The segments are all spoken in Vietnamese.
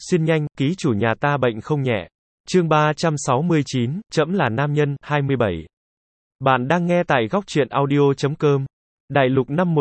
Xuyên nhanh, ký chủ nhà ta bệnh không nhẹ. Chương 369, trẫm là nam nhân, 27. Bạn đang nghe tại góc truyện audio.com. Đại lục năm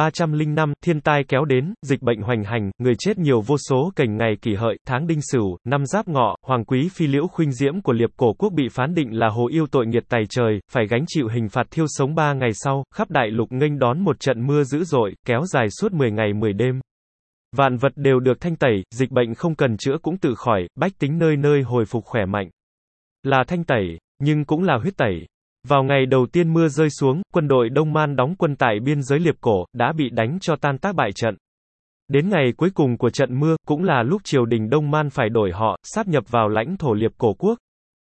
1305, thiên tai kéo đến, dịch bệnh hoành hành, người chết nhiều vô số, cảnh ngày Kỷ Hợi, tháng Đinh Sửu, năm Giáp Ngọ, hoàng quý phi Liễu Khuynh Diễm của Liệp Cổ quốc bị phán định là hồ yêu tội nghiệt tày trời, phải gánh chịu hình phạt thiêu sống 3 ngày sau, khắp đại lục nghênh đón một trận mưa dữ dội, kéo dài suốt 10 ngày 10 đêm. Vạn vật đều được thanh tẩy, dịch bệnh không cần chữa cũng tự khỏi, bách tính nơi nơi hồi phục khỏe mạnh. Là thanh tẩy, nhưng cũng là huyết tẩy. Vào ngày đầu tiên mưa rơi xuống, quân đội Đông Man đóng quân tại biên giới Liệp Cổ, đã bị đánh cho tan tác bại trận. Đến ngày cuối cùng của trận mưa, cũng là lúc triều đình Đông Man phải đổi họ, sáp nhập vào lãnh thổ Liệp Cổ quốc.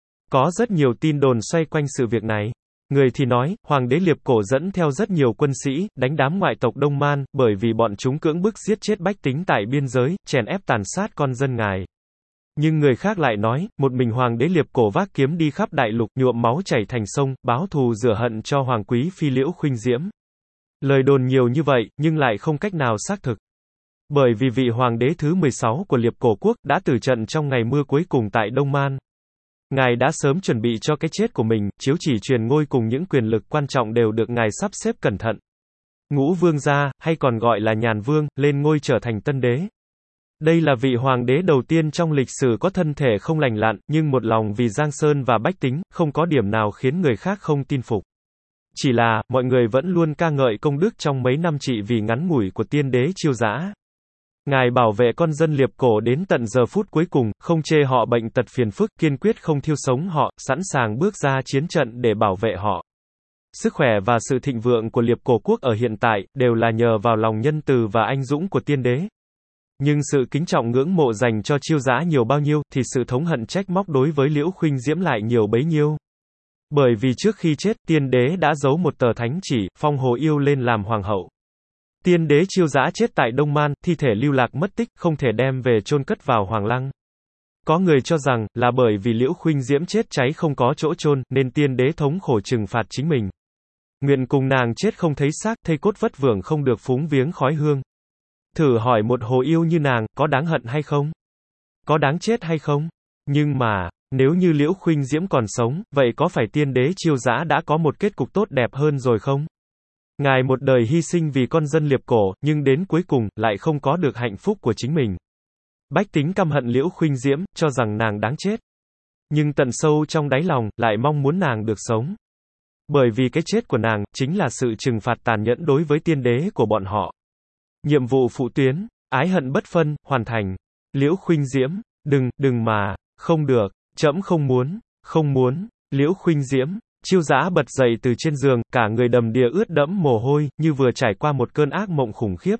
Có rất nhiều tin đồn xoay quanh sự việc này. Người thì nói, hoàng đế Liệp Cổ dẫn theo rất nhiều quân sĩ, đánh đám ngoại tộc Đông Man, bởi vì bọn chúng cưỡng bức giết chết bách tính tại biên giới, chèn ép tàn sát con dân ngài. Nhưng người khác lại nói, một mình hoàng đế Liệp Cổ vác kiếm đi khắp đại lục, nhuộm máu chảy thành sông, báo thù rửa hận cho hoàng quý phi Liễu Khuynh Diễm. Lời đồn nhiều như vậy, nhưng lại không cách nào xác thực. Bởi vì vị hoàng đế thứ 16 của Liệp Cổ quốc, đã tử trận trong ngày mưa cuối cùng tại Đông Man. Ngài đã sớm chuẩn bị cho cái chết của mình, chiếu chỉ truyền ngôi cùng những quyền lực quan trọng đều được ngài sắp xếp cẩn thận. Ngũ vương gia, hay còn gọi là Nhàn vương, lên ngôi trở thành tân đế. Đây là vị hoàng đế đầu tiên trong lịch sử có thân thể không lành lặn, nhưng một lòng vì Giang Sơn và bách tính, không có điểm nào khiến người khác không tin phục. Chỉ là, mọi người vẫn luôn ca ngợi công đức trong mấy năm trị vì ngắn ngủi của tiên đế Chiêu Dã. Ngài bảo vệ con dân Liệp Cổ đến tận giờ phút cuối cùng, không chê họ bệnh tật phiền phức, kiên quyết không thiêu sống họ, sẵn sàng bước ra chiến trận để bảo vệ họ. Sức khỏe và sự thịnh vượng của Liệp Cổ quốc ở hiện tại, đều là nhờ vào lòng nhân từ và anh dũng của tiên đế. Nhưng sự kính trọng ngưỡng mộ dành cho Chiêu Dã nhiều bao nhiêu, thì sự thống hận trách móc đối với Liễu Khuynh Diễm lại nhiều bấy nhiêu. Bởi vì trước khi chết, tiên đế đã giấu một tờ thánh chỉ, phong hồ yêu lên làm hoàng hậu. Tiên đế Chiêu Dã chết tại Đông Man, thi thể lưu lạc mất tích, không thể đem về chôn cất vào hoàng lăng. Có người cho rằng, là bởi vì Liễu Khuynh Diễm chết cháy không có chỗ chôn, nên tiên đế thống khổ trừng phạt chính mình. Nguyện cùng nàng chết không thấy xác, thây cốt vất vưởng không được phúng viếng khói hương. Thử hỏi một hồ yêu như nàng, có đáng hận hay không? Có đáng chết hay không? Nhưng mà, nếu như Liễu Khuynh Diễm còn sống, vậy có phải tiên đế Chiêu Dã đã có một kết cục tốt đẹp hơn rồi không? Ngài một đời hy sinh vì con dân Liệp Cổ, nhưng đến cuối cùng, lại không có được hạnh phúc của chính mình. Bách tính căm hận Liễu Khuynh Diễm, cho rằng nàng đáng chết. Nhưng tận sâu trong đáy lòng, lại mong muốn nàng được sống. Bởi vì cái chết của nàng, chính là sự trừng phạt tàn nhẫn đối với tiên đế của bọn họ. Nhiệm vụ phụ tuyến, ái hận bất phân, hoàn thành. Liễu Khuynh Diễm, đừng mà, không được, trẫm không muốn, Liễu Khuynh Diễm. Chiêu Dã bật dậy từ trên giường, cả người đầm đìa ướt đẫm mồ hôi, như vừa trải qua một cơn ác mộng khủng khiếp.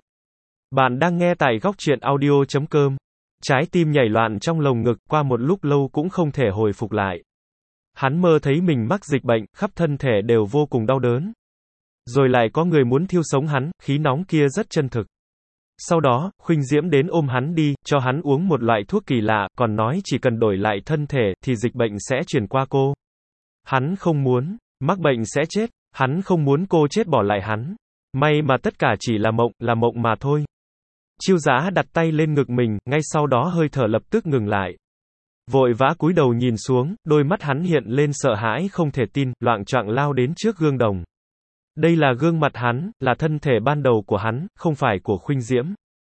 Bạn đang nghe tại góc truyện audio.com. Trái tim nhảy loạn trong lồng ngực, qua một lúc lâu cũng không thể hồi phục lại. Hắn mơ thấy mình mắc dịch bệnh, khắp thân thể đều vô cùng đau đớn. Rồi lại có người muốn thiêu sống hắn, khí nóng kia rất chân thực. Sau đó, Khuynh Diễm đến ôm hắn đi, cho hắn uống một loại thuốc kỳ lạ, còn nói chỉ cần đổi lại thân thể, thì dịch bệnh sẽ truyền qua cô. Hắn không muốn, mắc bệnh sẽ chết, hắn không muốn cô chết bỏ lại hắn. May mà tất cả chỉ là mộng mà thôi. Chiêu Dã đặt tay lên ngực mình, ngay sau đó hơi thở lập tức ngừng lại. Vội vã cúi đầu nhìn xuống, đôi mắt hắn hiện lên sợ hãi không thể tin, loạng choạng lao đến trước gương đồng. Đây là gương mặt hắn, là thân thể ban đầu của hắn, không phải của Khuynh Diễm.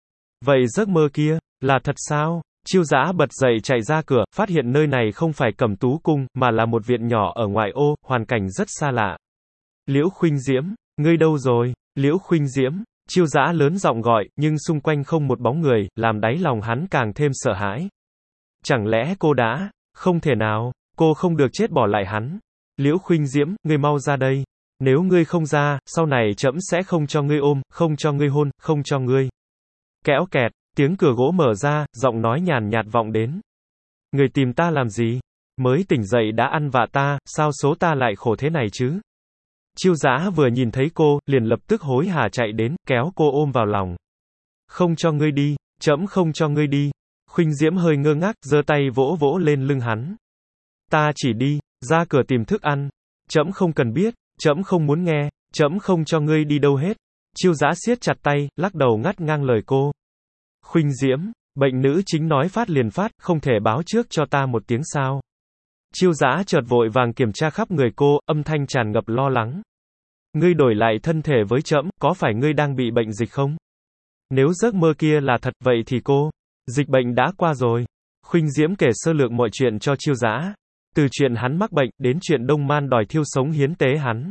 Vậy giấc mơ kia, là thật sao? Chiêu Dã bật dậy chạy ra cửa, phát hiện nơi này không phải Cẩm Tú cung, mà là một viện nhỏ ở ngoại ô, hoàn cảnh rất xa lạ. Liễu Khuynh Diễm, ngươi đâu rồi? Liễu Khuynh Diễm, Chiêu Dã lớn giọng gọi, nhưng xung quanh không một bóng người, làm đáy lòng hắn càng thêm sợ hãi. Chẳng lẽ cô đã, không thể nào, cô không được chết bỏ lại hắn. Liễu Khuynh Diễm, ngươi mau ra đây. Nếu ngươi không ra, sau này trẫm sẽ không cho ngươi ôm, không cho ngươi hôn, không cho ngươi. Kéo kẹt, tiếng cửa gỗ mở ra, giọng nói nhàn nhạt vọng đến. Người tìm ta làm gì? Mới tỉnh dậy đã ăn vạ ta, sao số ta lại khổ thế này chứ? Chiêu Dã vừa nhìn thấy cô, liền lập tức hối hả chạy đến, kéo cô ôm vào lòng. Không cho ngươi đi, trẫm không cho ngươi đi. Khuynh Diễm hơi ngơ ngác, giơ tay vỗ vỗ lên lưng hắn. Ta chỉ đi, ra cửa tìm thức ăn. Trẫm không cần biết, trẫm không muốn nghe, trẫm không cho ngươi đi đâu hết. Chiêu Dã siết chặt tay, lắc đầu ngắt ngang lời cô. Khuynh Diễm, Bệnh nữ chính nói phát liền phát, không thể báo trước cho ta một tiếng sao. Chiêu Dã chợt vội vàng kiểm tra khắp người cô, âm thanh tràn ngập lo lắng. Ngươi đổi lại thân thể với trẫm, có phải ngươi đang bị bệnh dịch không? Nếu giấc mơ kia là thật, vậy thì dịch bệnh đã qua rồi. Khuynh Diễm kể sơ lược mọi chuyện cho Chiêu Dã. Từ chuyện hắn mắc bệnh, đến chuyện Đông Man đòi thiêu sống hiến tế hắn.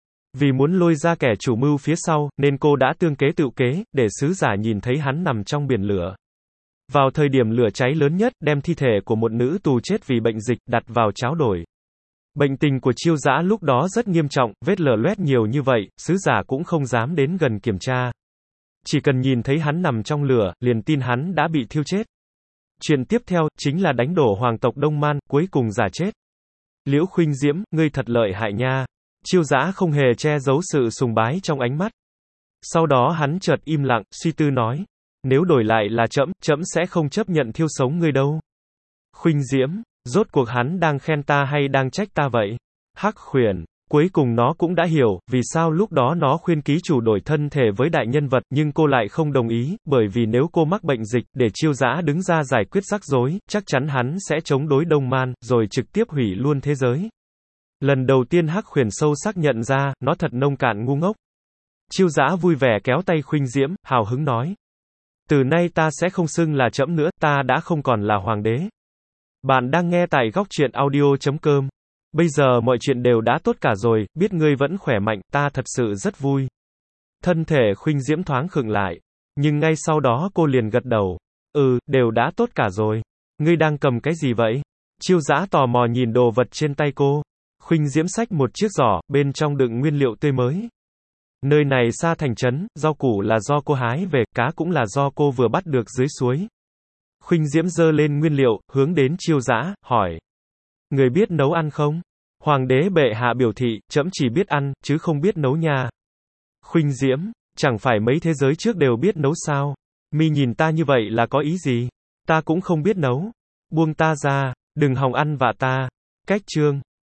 Vì muốn lôi ra kẻ chủ mưu phía sau, nên cô đã tương kế tựu kế, để sứ giả nhìn thấy hắn nằm trong biển lửa. Vào thời điểm lửa cháy lớn nhất, đem thi thể của một nữ tù chết vì bệnh dịch, đặt vào cháo đổi. Bệnh tình của Chiêu Dã lúc đó rất nghiêm trọng, vết lở loét nhiều như vậy, sứ giả cũng không dám đến gần kiểm tra. Chỉ cần nhìn thấy hắn nằm trong lửa, liền tin hắn đã bị thiêu chết. Chuyện tiếp theo, chính là đánh đổ hoàng tộc Đông Man, cuối cùng giả chết. Liễu Khuynh Diễm, ngươi thật lợi hại nha. Chiêu Dã không hề che giấu sự sùng bái trong ánh mắt. Sau đó hắn chợt im lặng, suy tư nói. Nếu đổi lại là trẫm sẽ không chấp nhận thiêu sống ngươi đâu. Khuynh Diễm, rốt cuộc hắn đang khen ta hay đang trách ta vậy? Hắc Khuyển, cuối cùng nó cũng đã hiểu, vì sao lúc đó nó khuyên ký chủ đổi thân thể với đại nhân vật, nhưng cô lại không đồng ý, bởi vì nếu cô mắc bệnh dịch, để Chiêu Dã đứng ra giải quyết rắc rối, chắc chắn hắn sẽ chống đối Đông Man, rồi trực tiếp hủy luôn thế giới. Lần đầu tiên Hắc Khuyển sâu sắc nhận ra, nó thật nông cạn ngu ngốc. Chiêu Dã vui vẻ kéo tay Khuynh Diễm, hào hứng nói. Từ nay ta sẽ không xưng là trẫm nữa, ta đã không còn là hoàng đế. Bạn đang nghe tại góc truyện audio.com. Bây giờ mọi chuyện đều đã tốt cả rồi, biết ngươi vẫn khỏe mạnh, ta thật sự rất vui. Thân thể Khuynh Diễm thoáng khựng lại. Nhưng ngay sau đó cô liền gật đầu. Đều đã tốt cả rồi. Ngươi đang cầm cái gì vậy? Chiêu Dã tò mò nhìn đồ vật trên tay cô. Khuynh Diễm xách một chiếc giỏ, bên trong đựng nguyên liệu tươi mới. Nơi này xa thành trấn, rau củ là do cô hái về, cá cũng là do cô vừa bắt được dưới suối. Khuynh Diễm giơ lên nguyên liệu, hướng đến Chiêu Dã, hỏi. Người biết nấu ăn không? Hoàng đế bệ hạ biểu thị, trẫm chỉ biết ăn, chứ không biết nấu nha. Khuynh Diễm, chẳng phải mấy thế giới trước đều biết nấu sao? Mi nhìn ta như vậy là có ý gì? Ta cũng không biết nấu. Buông ta ra, đừng hòng ăn vạ ta. Cách chương.